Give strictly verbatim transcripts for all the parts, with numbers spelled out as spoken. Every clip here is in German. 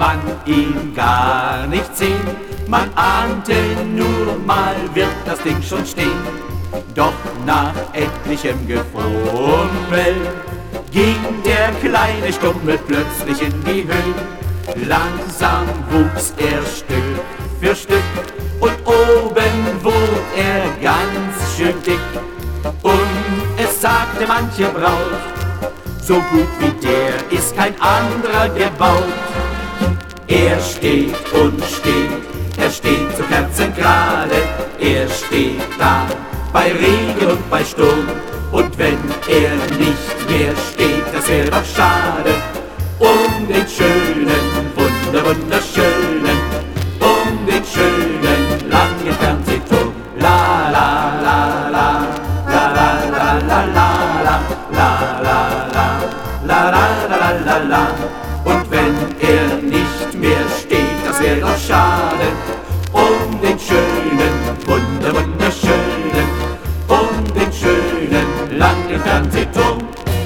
man ihn gar nicht sehen. Man ahnte nur mal, wird das Ding schon stehen. Doch nach etlichem Gefummel ging der kleine Stummel plötzlich in die Höhe. Langsam wuchs er Stück für Stück und oben wurde er ganz schön dick. Und es sagte manche Braut, so gut wie der ist kein anderer gebaut. Er steht und steht, er steht so kerzengerade, er steht da bei Regen und bei Sturm. Und wenn er nicht mehr steht, das wäre doch schade, um den schönen, wunder, wunderschönen, um den schönen, langen Fernsehturm. La la la la, la la la la la, la la la, la la la la la. Und wenn er nicht mehr steht, das wäre doch schade, um den schönen, wunder, wunderschönen, um den schönen, langen Fernsehturm.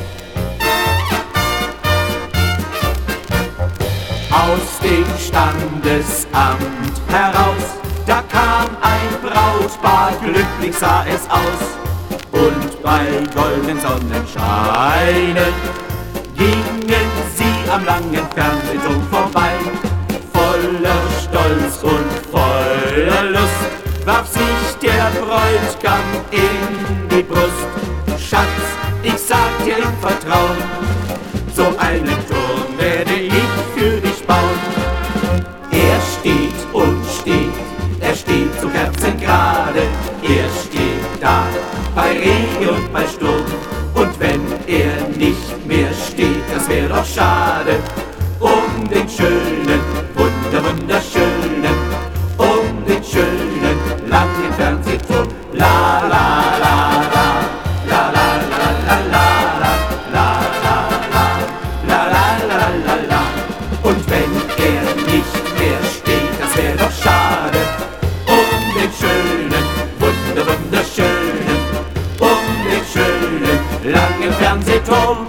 Aus dem Standesamt heraus, da kam ein Brautpaar, glücklich sah es aus. Und bei goldenen Sonnenscheinen gingen sie am langen Fernsehturm vorbei. Voller Stolz und voller Lust warf sich der Bräutigam in die Brust. Schatz, ich sag dir im Vertrauen, so einen Turm werde ich für dich bauen. Er steht und steht, er steht so kerzengerade, er steht da bei Regen und bei Sturm. Und wenn er nicht mehr steht, das wäre doch schade, um den schönen, wunder, wunderschönen, um den schönen, langen Fernsehturm. La la la la, la la la la la, la la la, la la la la la. Und wenn er nicht mehr steht, das wäre doch schade, um den schönen, wunder, wunderschönen, um den schönen, langen Fernsehturm.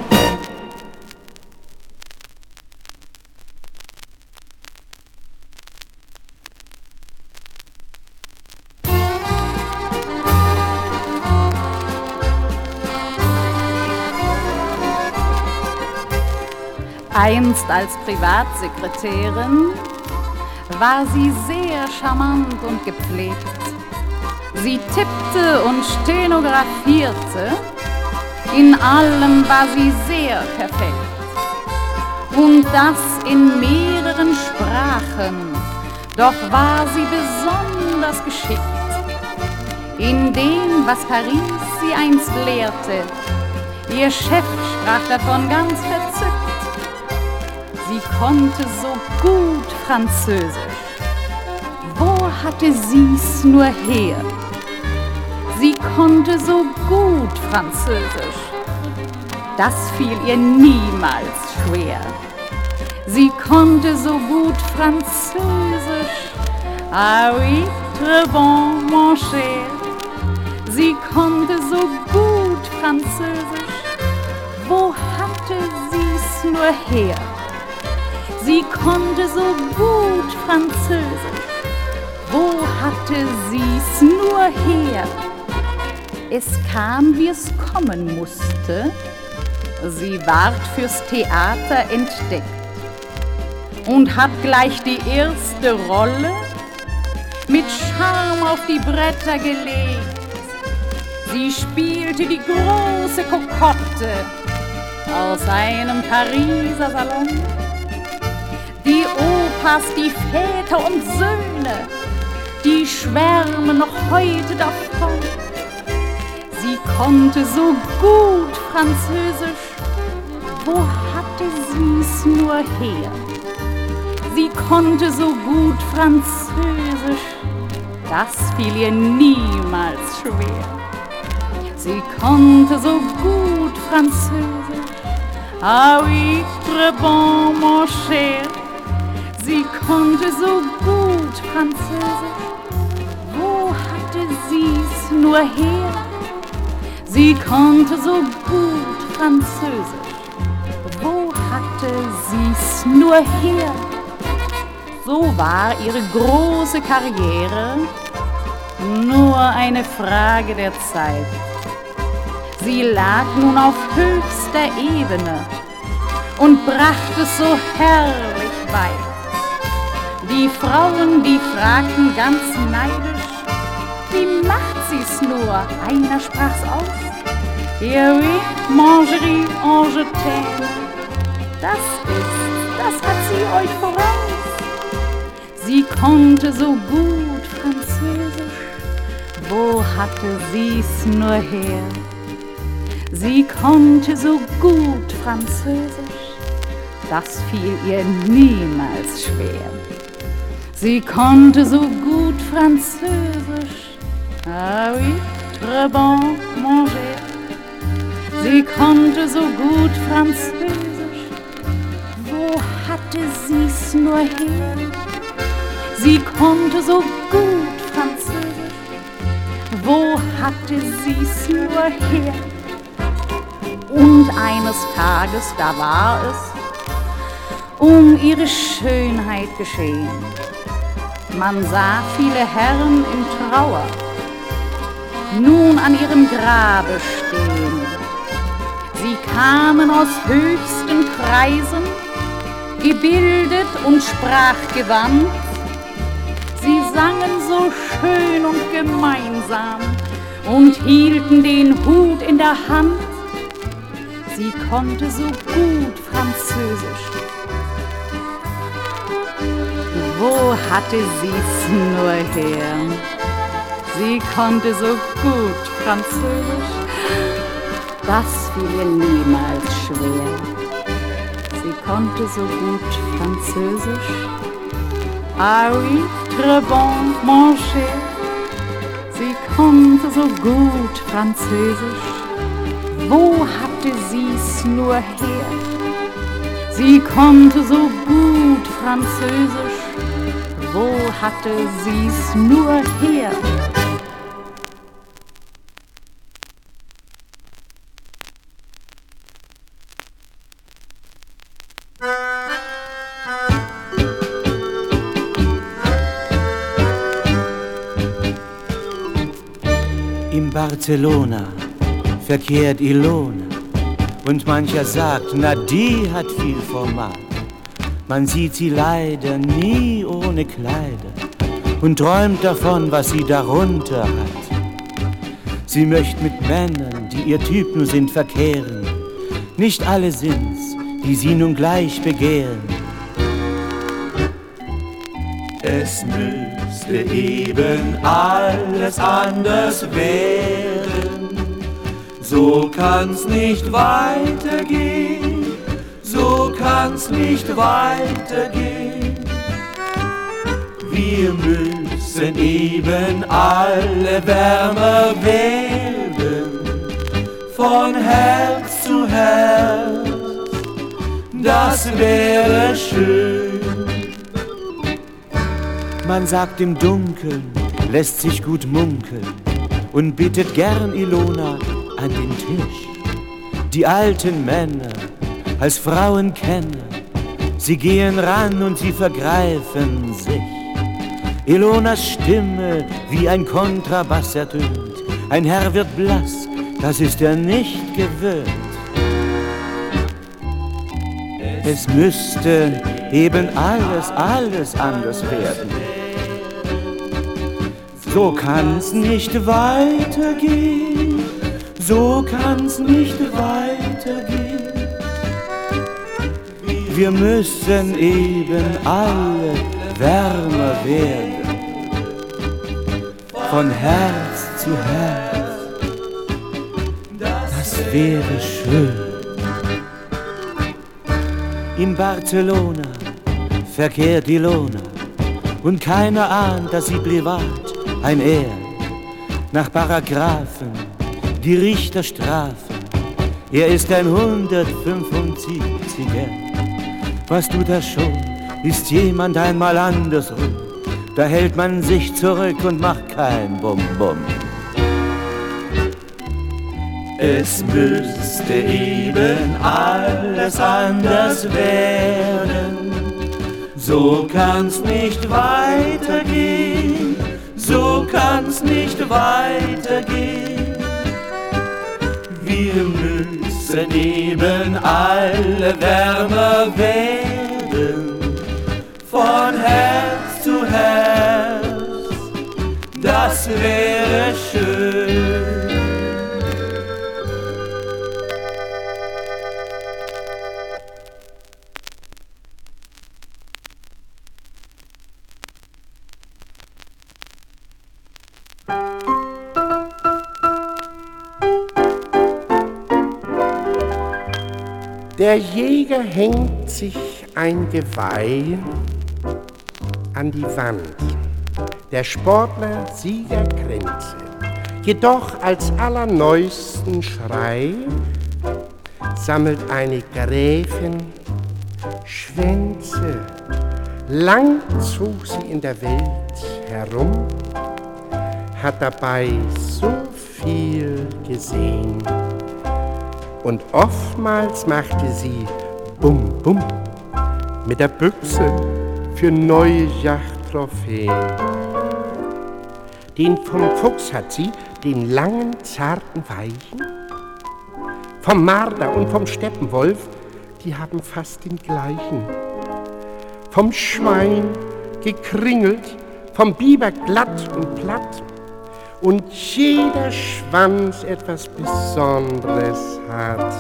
Einst als Privatsekretärin war sie sehr charmant und gepflegt. Sie tippte und stenografierte, in allem war sie sehr perfekt. Und das in mehreren Sprachen, doch war sie besonders geschickt. In dem, was Paris sie einst lehrte, ihr Chef sprach davon ganz verzückt. Sie konnte so gut Französisch. Wo hatte sie's nur her? Sie konnte so gut Französisch. Das fiel ihr niemals schwer. Sie konnte so gut Französisch. Ah oui, très bon, mon cher. Sie konnte so gut Französisch. Wo hatte sie's nur her? Sie konnte so gut Französisch. Wo hatte sie's nur her? Es kam, wie es kommen musste. Sie ward fürs Theater entdeckt und hat gleich die erste Rolle mit Charme auf die Bretter gelegt. Sie spielte die große Kokotte aus einem Pariser Salon. Die Opas, die Väter und Söhne, die schwärmen noch heute davon. Sie konnte so gut Französisch, wo hatte sie's nur her? Sie konnte so gut Französisch, das fiel ihr niemals schwer. Sie konnte so gut Französisch, ah oui, très bon, mon cher. Sie konnte so gut Französisch, wo hatte sie's nur her? Sie konnte so gut Französisch, wo hatte sie's nur her? so war ihre große Karriere nur eine Frage der Zeit. Sie lag nun auf höchster Ebene und brachte es so herrlich weit. Die Frauen, die fragten ganz neidisch, wie macht sie's nur? Einer sprach's aus. Ja oui, Mangerie en je t'aime. Das ist, das hat sie euch voraus. Sie konnte so gut Französisch. Wo hatte sie's nur her? Sie konnte so gut Französisch. Das fiel ihr niemals schwer. Sie konnte so gut Französisch. Ah oui, très bon manger. Sie konnte so gut Französisch. Wo hatte sie's nur her? Sie konnte so gut Französisch. Wo hatte sie's nur her? Und eines Tages, da war es um ihre Schönheit geschehen. Man sah viele Herren in Trauer nun an ihrem Grabe stehen. Sie kamen aus höchsten Kreisen, gebildet und sprachgewandt. Sie sangen so schön und gemeinsam und hielten den Hut in der Hand. Sie konnte so gut Französisch. Wo hatte sie's nur her? Sie konnte so gut Französisch. Das fiel ihr niemals schwer. Sie konnte so gut Französisch. Ah oui, très bon, mon cher. Sie konnte so gut Französisch. Wo hatte sie's nur her? Sie konnte so gut Französisch. Wo hatte sie's nur her? In Barcelona verkehrt Ilona und mancher sagt, na die hat viel Format. Man sieht sie leider nie ohne Kleider und träumt davon, was sie darunter hat. Sie möchte mit Männern, die ihr Typ nur sind, verkehren. Nicht alle sind's, die sie nun gleich begehren. Es müsste eben alles anders werden. So kann's nicht weitergehen. So kann's nicht weitergehen. Wir müssen eben alle wärmer werden, von Herz zu Herz, das wäre schön. Man sagt im Dunkeln, lässt sich gut munkeln und bittet gern Ilona an den Tisch. Die alten Männer als Frauenkenner, sie gehen ran und sie vergreifen sich. Ilonas Stimme wie ein Kontrabass ertönt, ein Herr wird blass, das ist er nicht gewöhnt. Es müsste eben alles, alles anders werden. So kann's nicht weitergehen, so kann's nicht weitergehen. Wir müssen eben alle wärmer werden, von Herz zu Herz, das wäre schön. In Barcelona verkehrt Ilona und keiner ahnt, dass sie privat ein Er nach Paragraphen die Richter strafen. Er ist ein hundertfünfundsiebziger. Was tut er schon? Ist jemand einmal andersrum? Da hält man sich zurück und macht kein Bum-Bum. Es müsste eben alles anders werden. So kann's nicht weitergehen, so kann's nicht weitergehen. Wir müssen eben alle wärmer werden, von Herz zu Herz, das wäre schön. Der Jäger hängt sich ein Geweih an die Wand, der Sportler Siegerkränze, jedoch als allerneuesten Schrei sammelt eine Gräfin Schwänze. Lang zog sie in der Welt herum, hat dabei so viel gesehen. Und oftmals machte sie Bum Bum mit der Büchse für neue Jagdtrophäen. Den vom Fuchs hat sie, den langen, zarten, weichen. Vom Marder und vom Steppenwolf, die haben fast den gleichen. Vom Schwein gekringelt, vom Biber glatt und platt. Und jeder Schwanz etwas Besonderes hat.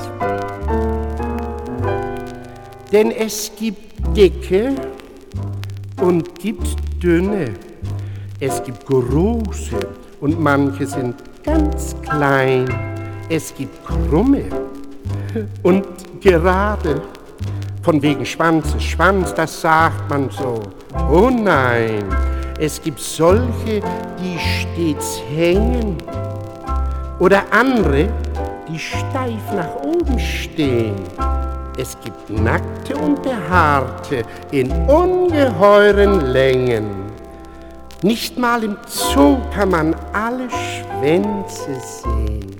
Denn es gibt dicke und gibt dünne. Es gibt große und manche sind ganz klein. Es gibt krumme und gerade. Von wegen Schwanzes, Schwanz, das sagt man so. Oh nein! Es gibt solche, die stets hängen oder andere, die steif nach oben stehen. Es gibt nackte und behaarte in ungeheuren Längen. Nicht mal im Zoo kann man alle Schwänze sehen.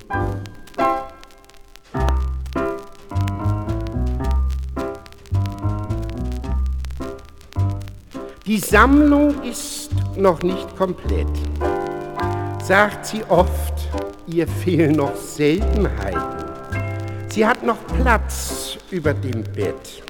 Die Sammlung ist noch nicht komplett, sagt sie oft, ihr fehlen noch Seltenheiten. Sie hat noch Platz über dem Bett.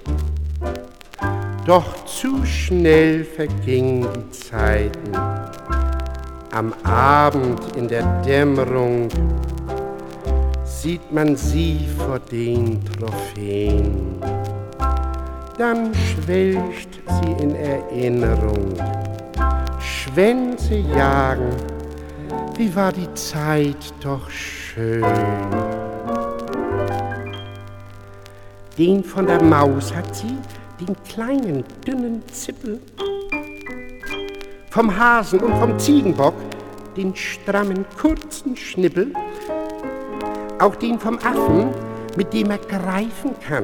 Doch zu schnell vergingen die Zeiten. Am Abend in der Dämmerung sieht man sie vor den Trophäen. Dann schwelgt sie in Erinnerung. Schwänze jagen, wie war die Zeit doch schön. Den von der Maus hat sie, den kleinen, dünnen Zippel. Vom Hasen und vom Ziegenbock, den strammen, kurzen Schnippel. Auch den vom Affen, mit dem er greifen kann.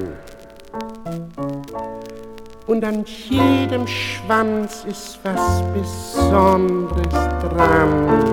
Und an jedem Schwanz ist was Besonderes dran.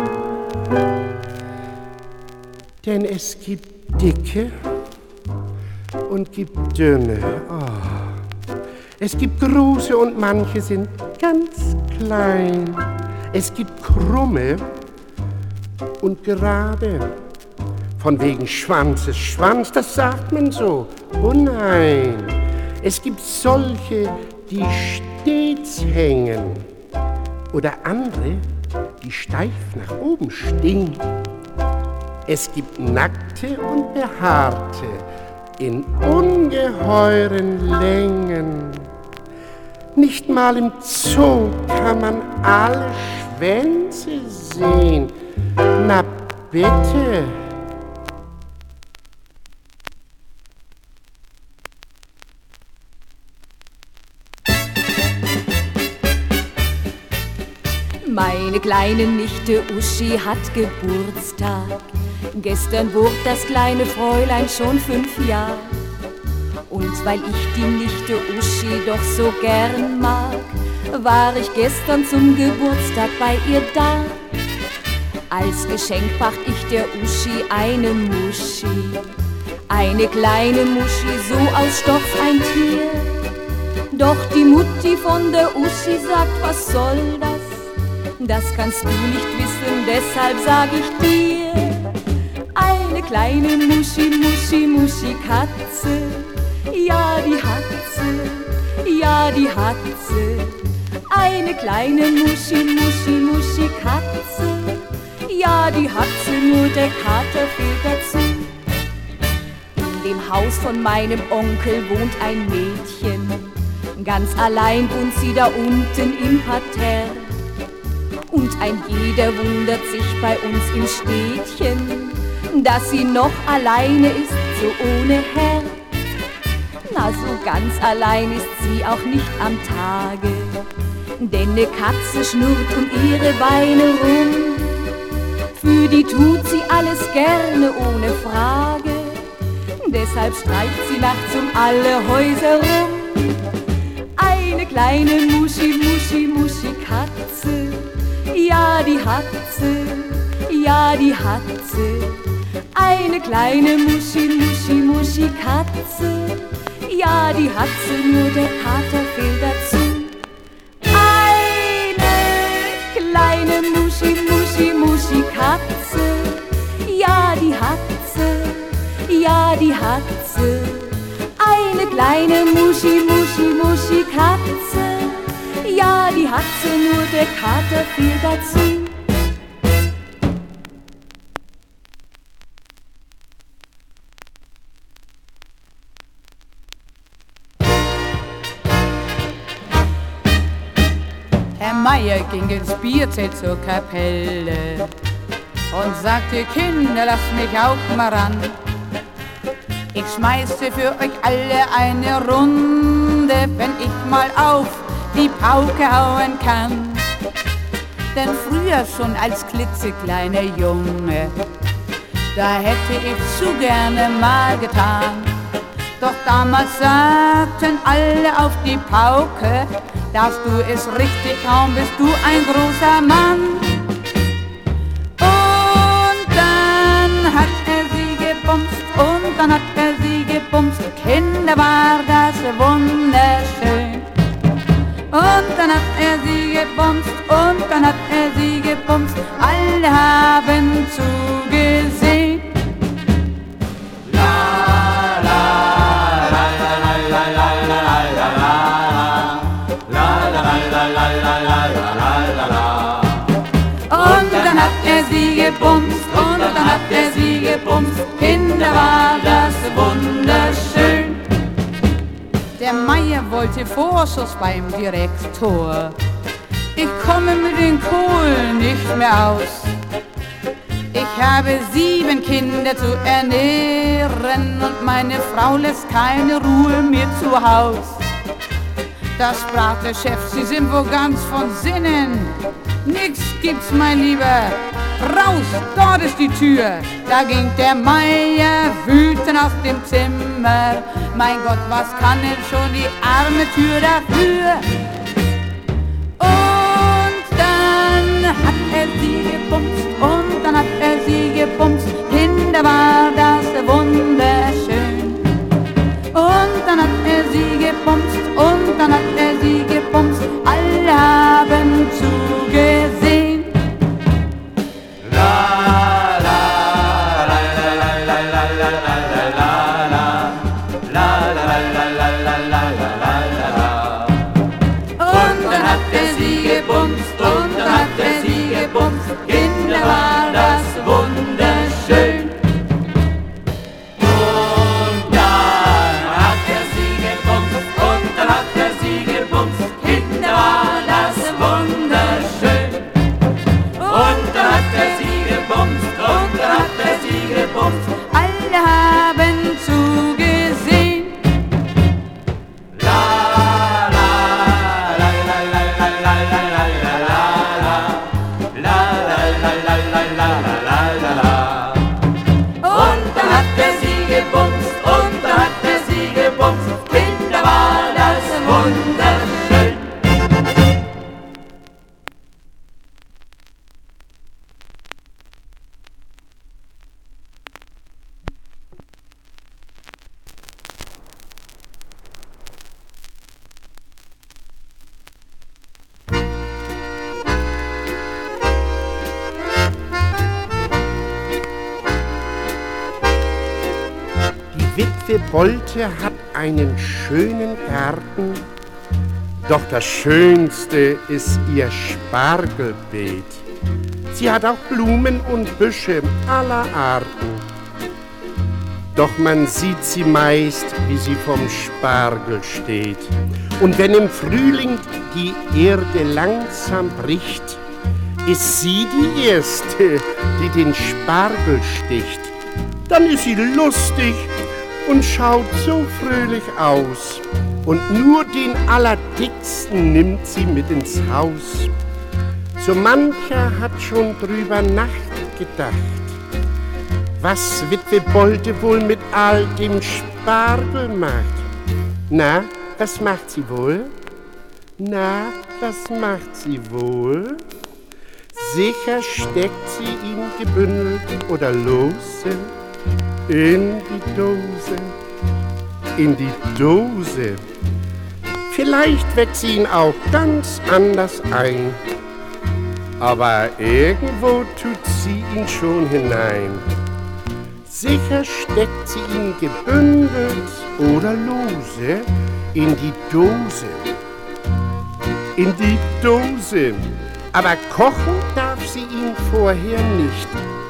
Denn es gibt dicke und gibt dünne. Oh. Es gibt große und manche sind ganz klein. Es gibt krumme und gerade. Von wegen Schwanzes, Schwanz, das sagt man so. Oh nein. Es gibt solche, die stets hängen oder andere, die steif nach oben stehen. Es gibt nackte und behaarte in ungeheuren Längen. Nicht mal im Zoo kann man alle Schwänze sehen. Na bitte. Meine kleine Nichte Uschi hat Geburtstag. Gestern wurde das kleine Fräulein schon fünf Jahre. Und weil ich die Nichte Uschi doch so gern mag, war ich gestern zum Geburtstag bei ihr da. Als Geschenk bracht ich der Uschi eine Muschi. Eine kleine Muschi, so aus Stoff ein Tier. Doch die Mutti von der Uschi sagt, was soll das? Das kannst du nicht wissen, deshalb sag ich dir. Eine kleine Muschi, Muschi, Muschi Katze, ja die hat sie, ja die hat sie. Eine kleine Muschi, Muschi, Muschi Katze, ja die hat sie, nur der Kater fehlt dazu. In dem Haus von meinem Onkel wohnt ein Mädchen, ganz allein wohnt sie da unten im Parterre. Und ein jeder wundert sich bei uns im Städtchen, dass sie noch alleine ist, so ohne Herr. Na, so ganz allein ist sie auch nicht am Tage, denn ne Katze schnurrt um ihre Beine rum. Für die tut sie alles gerne, ohne Frage, deshalb streicht sie nachts um alle Häuser rum. Eine kleine Muschi, Muschi, Muschi Katze, ja die hat sie, ja die hat sie. Eine kleine Muschi, Muschi, Muschi Katze, ja die hat sie, nur der Kater fehlt dazu. Eine kleine Muschi, Muschi, Muschi Katze, ja die hat sie, ja die hat sie. Eine kleine Muschi, Muschi, Muschi Katze, ja die hat sie, nur der Kater fehlt dazu. Herr Meier ging ins Bierzelt zur Kapelle und sagte, Kinder, lasst mich auch mal ran. Ich schmeiße für euch alle eine Runde, wenn ich mal auf die Pauke hauen kann. Denn früher schon als klitzekleiner Junge, da hätte ich zu gerne mal getan. Doch damals sagten alle auf die Pauke, darfst du es richtig hauen, bist du ein großer Mann. Und dann hat er sie gebumst, und dann hat er sie gebumst. Kinder, war das wunderschön. Und dann hat er sie gebumst, und dann hat er sie gebumst. Alle haben zugesehen. Und dann hat er sie gebumst, und dann hat er sie gebumst. Kinder, war das wunderschön. Der Meier wollte Vorschuss beim Direktor. Ich komme mit den Kohlen nicht mehr aus. Ich habe sieben Kinder zu ernähren und meine Frau lässt keine Ruhe mehr zu Haus. Da sprach der Chef, Sie sind wohl ganz von Sinnen. Nix gibt's, mein Lieber. Raus, dort ist die Tür. Da ging der Meier wütend aus dem Zimmer. Mein Gott, was kann denn schon die arme Tür dafür? Und dann hat er sie gebumst, und dann hat er sie gebumst. Kinder, war das wunderschön. Und dann hat er sie gebumst, und dann hat er sie gebumst. Alle haben zugesehen. Und dann hat er sie gebumst, und dann hat er sie gebumst. Kinder, war das wunderschön. Und dann hat er sie gebumst, und dann hat er sie gebumst. Kinder, war das wunderschön. Und dann hat er sie gebumst, und dann hat er sie gebumst. Alle haben zugesehen. Und dann hat er sie gebumst, und dann hat er sie gebumst. Kinder, war das wunderschön. Witwe Bolte hat einen schönen Garten, doch das Schönste ist ihr Spargelbeet. Sie hat auch Blumen und Büsche aller Arten, doch man sieht sie meist, wie sie vom Spargel steht. Und wenn im Frühling die Erde langsam bricht, ist sie die Erste, die den Spargel sticht. Dann ist sie lustig und schaut so fröhlich aus. Und nur den Allerdicksten nimmt sie mit ins Haus. So mancher hat schon drüber nachgedacht, was Witwe Bolte wohl mit all dem Spargel macht. Na, was macht sie wohl? Na, was macht sie wohl? Sicher steckt sie ihn gebündelt oder lose in die Dose, in die Dose. Vielleicht weckt sie ihn auch ganz anders ein, aber irgendwo tut sie ihn schon hinein. Sicher steckt sie ihn gebündelt oder lose in die Dose, in die Dose. Aber kochen darf sie ihn vorher nicht.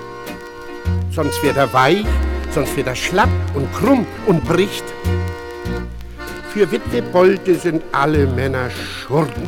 Sonst wird er weich, sonst wird er schlapp und krumm und bricht. Für Witwe Bolte sind alle Männer Schurken,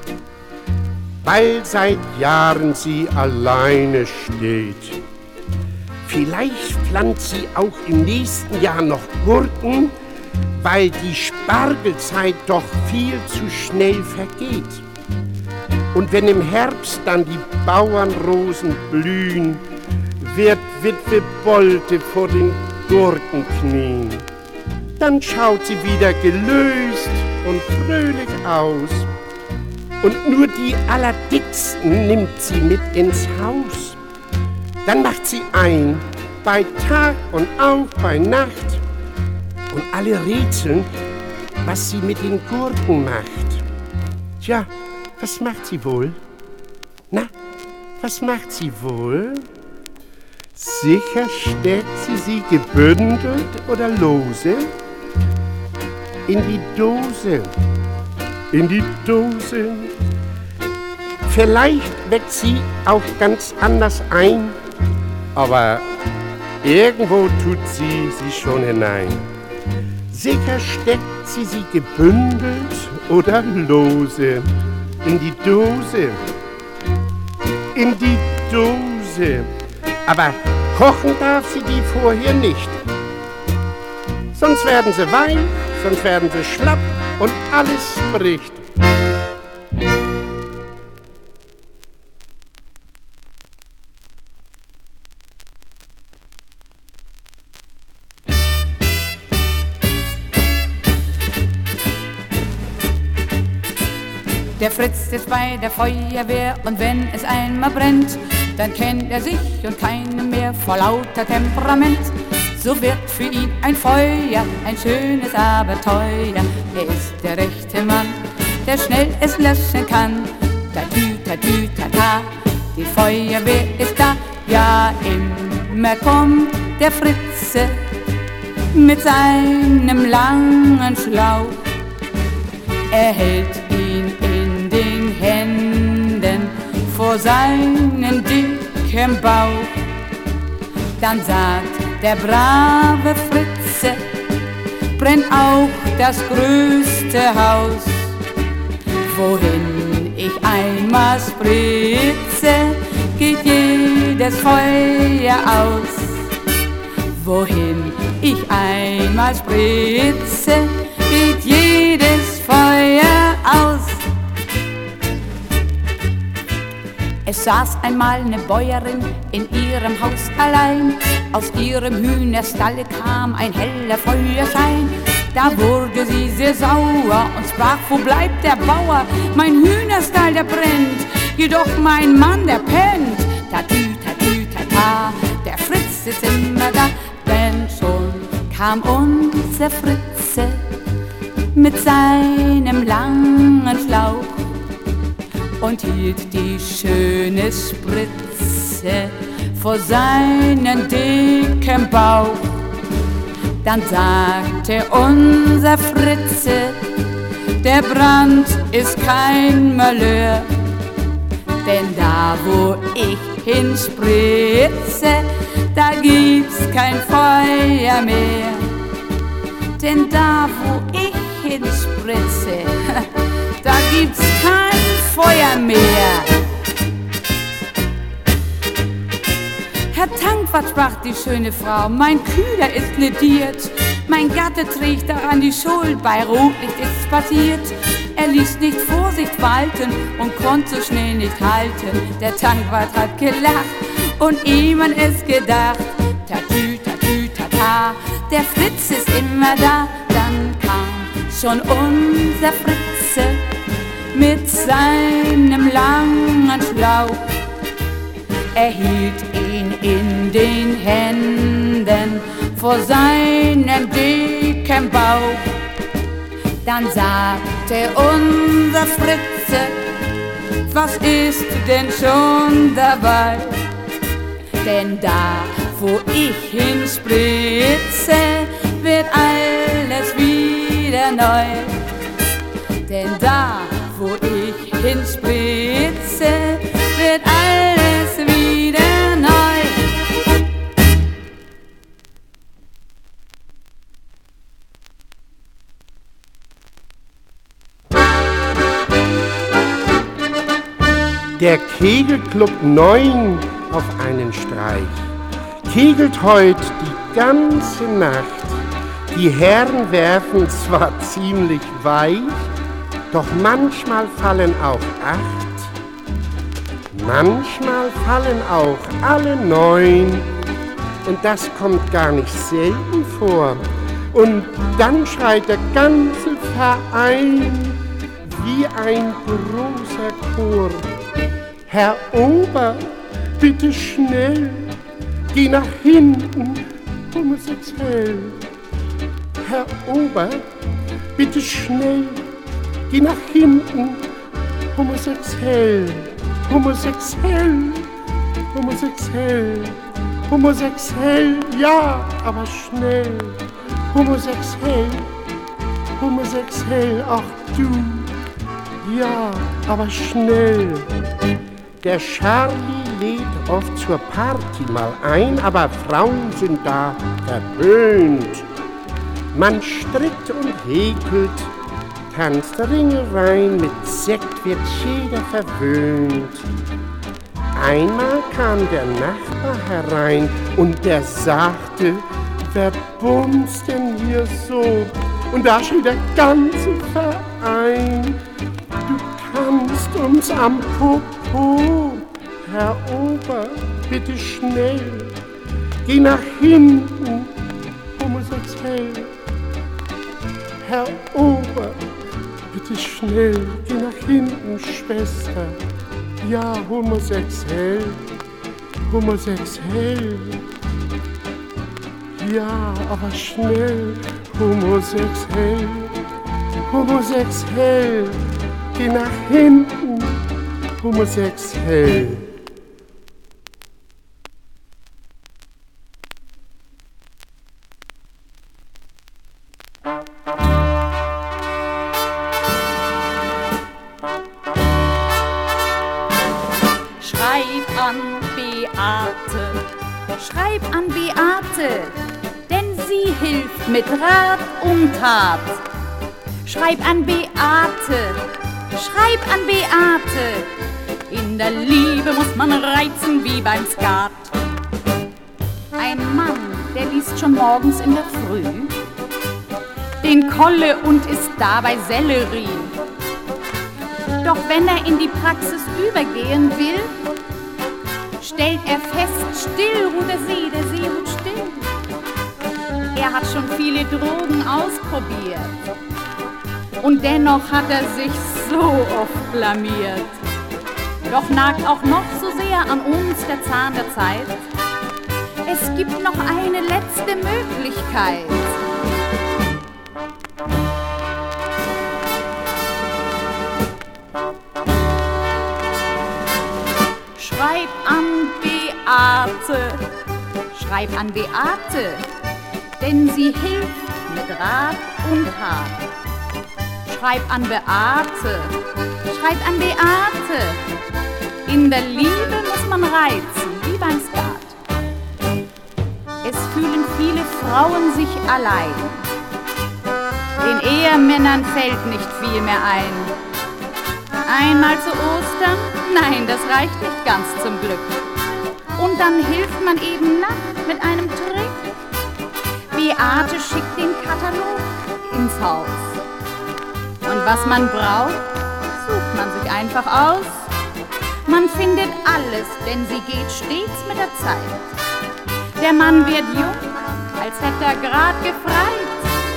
weil seit Jahren sie alleine steht. Vielleicht pflanzt sie auch im nächsten Jahr noch Gurken, weil die Spargelzeit doch viel zu schnell vergeht. Und wenn im Herbst dann die Bauernrosen blühen, wird Witwe Bolte vor den Gurken knien. Dann schaut sie wieder gelöst und fröhlich aus. Und nur die Allerdicksten nimmt sie mit ins Haus. Dann macht sie ein, bei Tag und auch bei Nacht. Und alle rätseln, was sie mit den Gurken macht. Tja, was macht sie wohl? Na, was macht sie wohl? Sicher steckt sie sie gebündelt oder lose in die Dose, in die Dose. Vielleicht weckt sie auch ganz anders ein, aber irgendwo tut sie sie schon hinein. Sicher steckt sie sie gebündelt oder lose in die Dose, in die Dose. Aber kochen darf sie die vorher nicht. Sonst werden sie weich, sonst werden sie schlapp und alles bricht. Der Fritz ist bei der Feuerwehr und wenn es einmal brennt, dann kennt er sich und keinen mehr vor lauter Temperament. So wird für ihn ein Feuer ein schönes Abenteuer. Er ist der rechte Mann, der schnell es löschen kann. Tatü, tatü, tata, die Feuerwehr ist da. Ja, immer kommt der Fritze mit seinem langen Schlauch. Er hält ihn in den Händen vor seinen dicken Bauch. Dann sagt der brave Fritze, brennt auch das größte Haus. Wohin ich einmal spritze, geht jedes Feuer aus. Wohin ich einmal spritze, geht jedes Feuer aus. Es saß einmal eine Bäuerin in ihrem Haus allein. Aus ihrem Hühnerstalle kam ein heller Feuerschein. Da wurde sie sehr sauer und sprach, wo bleibt der Bauer? Mein Hühnerstall, der brennt, jedoch mein Mann, der pennt. Tatü, tatü, tata, der Fritz ist immer da. Denn schon kam unser Fritze mit seinem langen Schlauch und hielt die schöne Spritze vor seinen dicken Bauch. Dann sagte unser Fritze, der Brand ist kein Malheur, denn da wo ich hinspritze, da gibt's kein Feuer mehr. Denn da wo ich hinspritze, da gibt's kein Feuer mehr. Herr Tankwart, sprach die schöne Frau, mein Kühler ist lediert, mein Gatte trägt daran die Schuld, bei Rotlicht ist's passiert. Er ließ nicht Vorsicht walten und konnte so schnell nicht halten. Der Tankwart hat gelacht und ihm an es gedacht. Tatü, tatü, tata, der Fritz ist immer da. Dann kam schon unser Fritze mit seinem langen Schlauch. Er hielt ihn in den Händen vor seinem dicken Bauch. Dann sagte unser Fritze, was ist denn schon dabei? Denn da, wo ich hinspritze, wird alles wieder neu. Denn da, wo ich hinspritze, wird alles wieder neu. Der Kegelclub neun auf einen Streich kegelt heut die ganze Nacht. Die Herren werfen zwar ziemlich weich, doch manchmal fallen auch acht. Manchmal fallen auch alle neun und das kommt gar nicht selten vor. Und dann schreit der ganze Verein wie ein großer Chor: Herr Ober, bitte schnell, geh nach hinten, homosexuell. Herr Ober, bitte schnell, geh nach hinten, homosexuell, homosexuell, homosexuell, homosexuell, ja, aber schnell, homosexuell, homosexuell, ach du, ja, aber schnell. Der Charlie lädt oft zur Party mal ein, aber Frauen sind da verpönt. Man strickt und häkelt, tanzt Ringereien, mit Sekt wird jeder verwöhnt. Einmal kam der Nachbar herein und der sagte, wer bumst denn hier so? Und da schrie der ganze Verein, du kannst uns am Popo. Herr Ober, bitte schnell, geh nach hinten, homosexuell. Herr Ober, bitte schnell, geh nach hinten, Schwester. Ja, homosexuell, homosexuell. Ja, aber schnell, homosexuell, homosexuell. Geh nach hinten, homosexuell. Schreib an Beate, schreib an Beate, denn sie hilft mit Rat und Tat. Schreib an Beate, schreib an Beate, in der Liebe muss man reizen wie beim Skat. Ein Mann, der liest schon morgens in der Früh den Kolle und isst dabei Sellerie. Doch wenn er in die Praxis übergehen will, stellt er fest, still ruht der See, der See ruht still. Er hat schon viele Drogen ausprobiert und dennoch hat er sich so oft blamiert. Doch nagt auch noch so sehr an uns der Zahn der Zeit. Es gibt noch eine letzte Möglichkeit. Schreib an Beate, schreib an Beate, denn sie hilft mit Rat und Tat. Schreib an Beate, schreib an Beate, in der Liebe muss man reizen, wie beim Skat. Es fühlen viele Frauen sich allein, den Ehemännern fällt nicht viel mehr ein. Einmal zu Ostern, nein, das reicht nicht ganz zum Glück. Und dann hilft man eben nach mit einem Trick. Beate schickt den Katalog ins Haus. Und was man braucht, sucht man sich einfach aus. Man findet alles, denn sie geht stets mit der Zeit. Der Mann wird jung, als hätte er grad gefreit.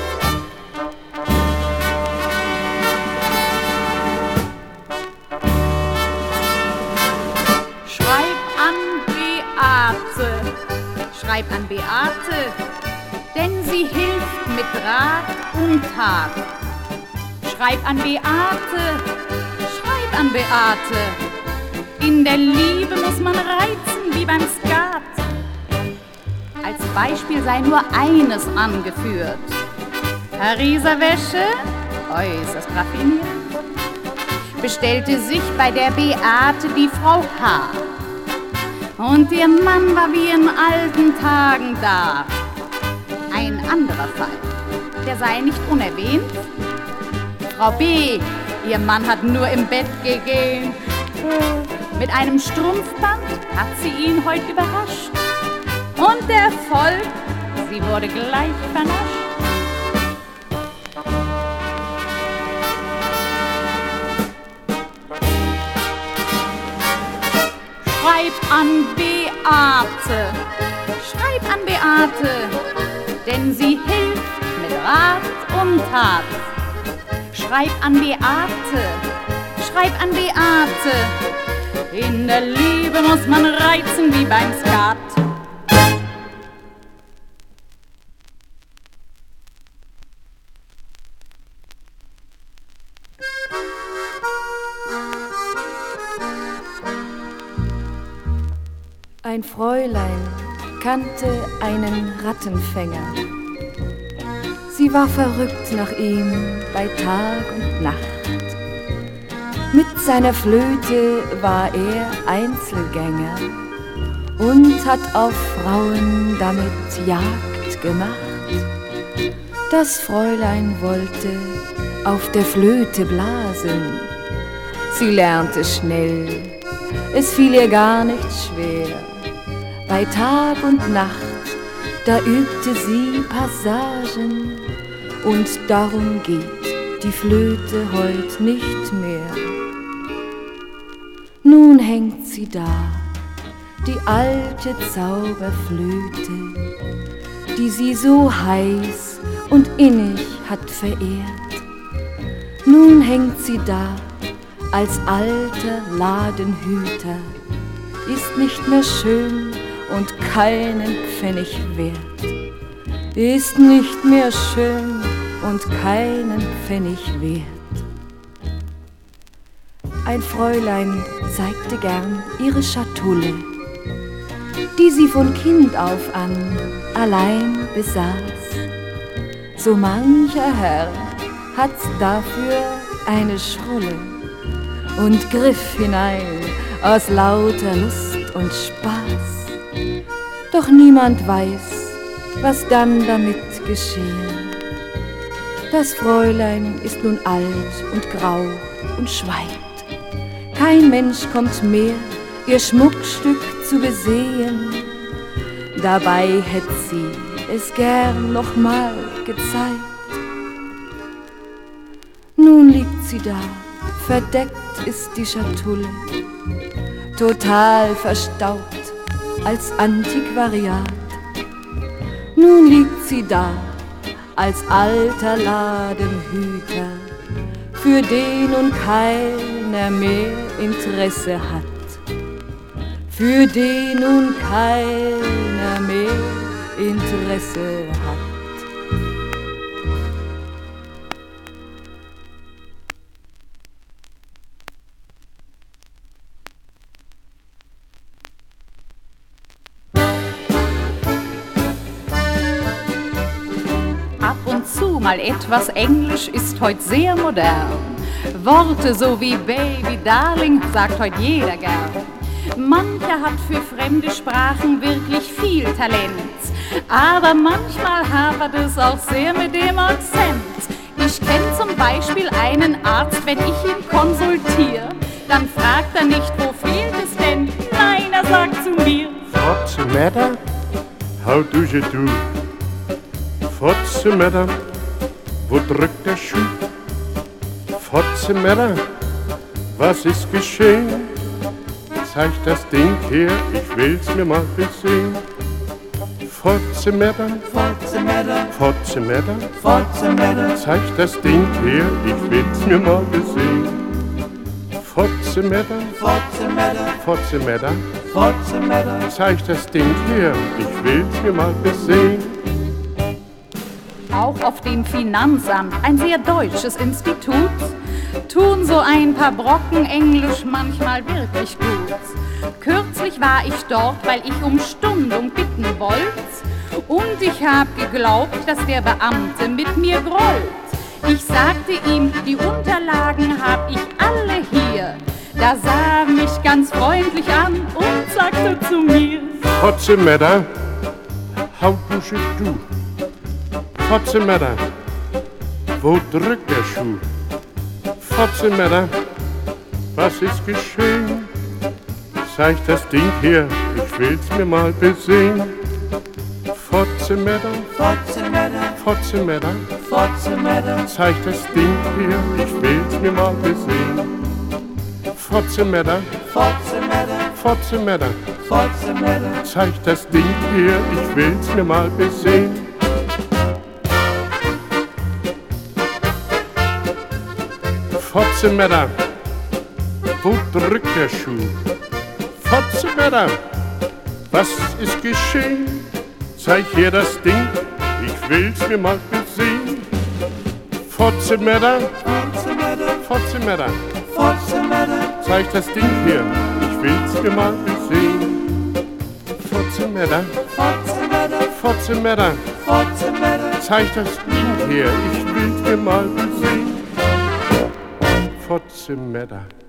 Schreib an Beate, schreib an Beate, denn sie hilft mit Rat und Tat. Schreib an Beate, schreib an Beate, in der Liebe muss man reizen wie beim Skat. Als Beispiel sei nur eines angeführt. Pariser Wäsche, äußerst raffiniert, bestellte sich bei der Beate die Frau H. Und ihr Mann war wie in alten Tagen da. Ein anderer Fall, der sei nicht unerwähnt. Frau B., ihr Mann hat nur im Bett gegähnt. Mit einem Strumpfband hat sie ihn heute überrascht. Und der Erfolg, sie wurde gleich vernascht. Schreib an Beate, schreib an Beate, denn sie hilft mit Rat und Tat. Schreib an Beate, schreib an Beate, in der Liebe muss man reizen wie beim Skat. Ein Fräulein kannte einen Rattenfänger. Sie war verrückt nach ihm bei Tag und Nacht. Mit seiner Flöte war er Einzelgänger und hat auf Frauen damit Jagd gemacht. Das Fräulein wollte auf der Flöte blasen. Sie lernte schnell, es fiel ihr gar nicht schwer. Bei Tag und Nacht, da übte sie Passagen, und darum geht die Flöte heut nicht mehr. Nun hängt sie da, die alte Zauberflöte, die sie so heiß und innig hat verehrt. Nun hängt sie da als alter Ladenhüter, ist nicht mehr schön und keinen Pfennig wert. Ist nicht mehr schön und keinen Pfennig wert. Ein Fräulein zeigte gern ihre Schatulle, die sie von Kind auf an allein besaß. So mancher Herr hat's dafür eine Schrulle und griff hinein aus lauter Lust und Spaß. Doch niemand weiß, was dann damit geschehen. Das Fräulein ist nun alt und grau und schweigt. Kein Mensch kommt mehr, ihr Schmuckstück zu besehen. Dabei hätt sie es gern noch mal gezeigt. Nun liegt sie da, verdeckt ist die Schatulle, total verstaubt als Antiquariat. Nun liegt sie da als alter Ladenhüter, für den nun keiner mehr Interesse hat, für den nun keiner mehr Interesse hat. du mal etwas, Englisch ist heute sehr modern. Worte so wie Baby, Darling sagt heute jeder gern. Mancher hat für fremde Sprachen wirklich viel Talent, aber manchmal hapert es auch sehr mit dem Akzent. Ich kenne zum Beispiel einen Arzt, wenn ich ihn konsultiere, dann fragt er nicht, wo fehlt es denn? Nein, er sagt zu mir: What's the matter? How do you do? What's the matter? Wo drückt der Schuh? What's the matter? Was ist geschehen? Zeig das Ding her, ich will's mir mal besehen. What's the matter? What's the matter? What's the matter? What's the matter? Zeig das Ding her, ich will's mir mal besehen. What's the matter? What's the matter? What's the matter? What's the matter? Zeig das Ding her, ich will's mir mal besehen. Auch auf dem Finanzamt, ein sehr deutsches Institut, tun so ein paar Brocken Englisch manchmal wirklich gut. Kürzlich war ich dort, weil ich um Stundung bitten wollt, und ich hab geglaubt, dass der Beamte mit mir grollt. Ich sagte ihm, die Unterlagen hab ich alle hier. Da sah er mich ganz freundlich an und sagte zu mir: What's the matter? How do you do? What's the matter? Wo drückt der Schuh? What's the matter? Was ist geschehen? Zeig das Ding her, ich will's mir mal besehen. What's the matter? What's the matter? What's the matter? What's the matter? Zeig das Ding her, ich will's mir mal besehen. What's the matter? What's the matter? What's the matter? What's the matter? Zeig das Ding her, ich will's mir mal besehen. What's the matter? Wo drückt der Schuh? What's the matter? Was ist geschehen? Zeig her das Ding, ich will's mir mal besehen. What's the matter? What's the matter? What's the matter? What's the matter? Zeig das Ding her, ich will's mir mal besehen. What's the matter? What's the matter? What's the matter? What's the matter? Zeig das Ding her, ich will's mir mal besehen. What's the matter?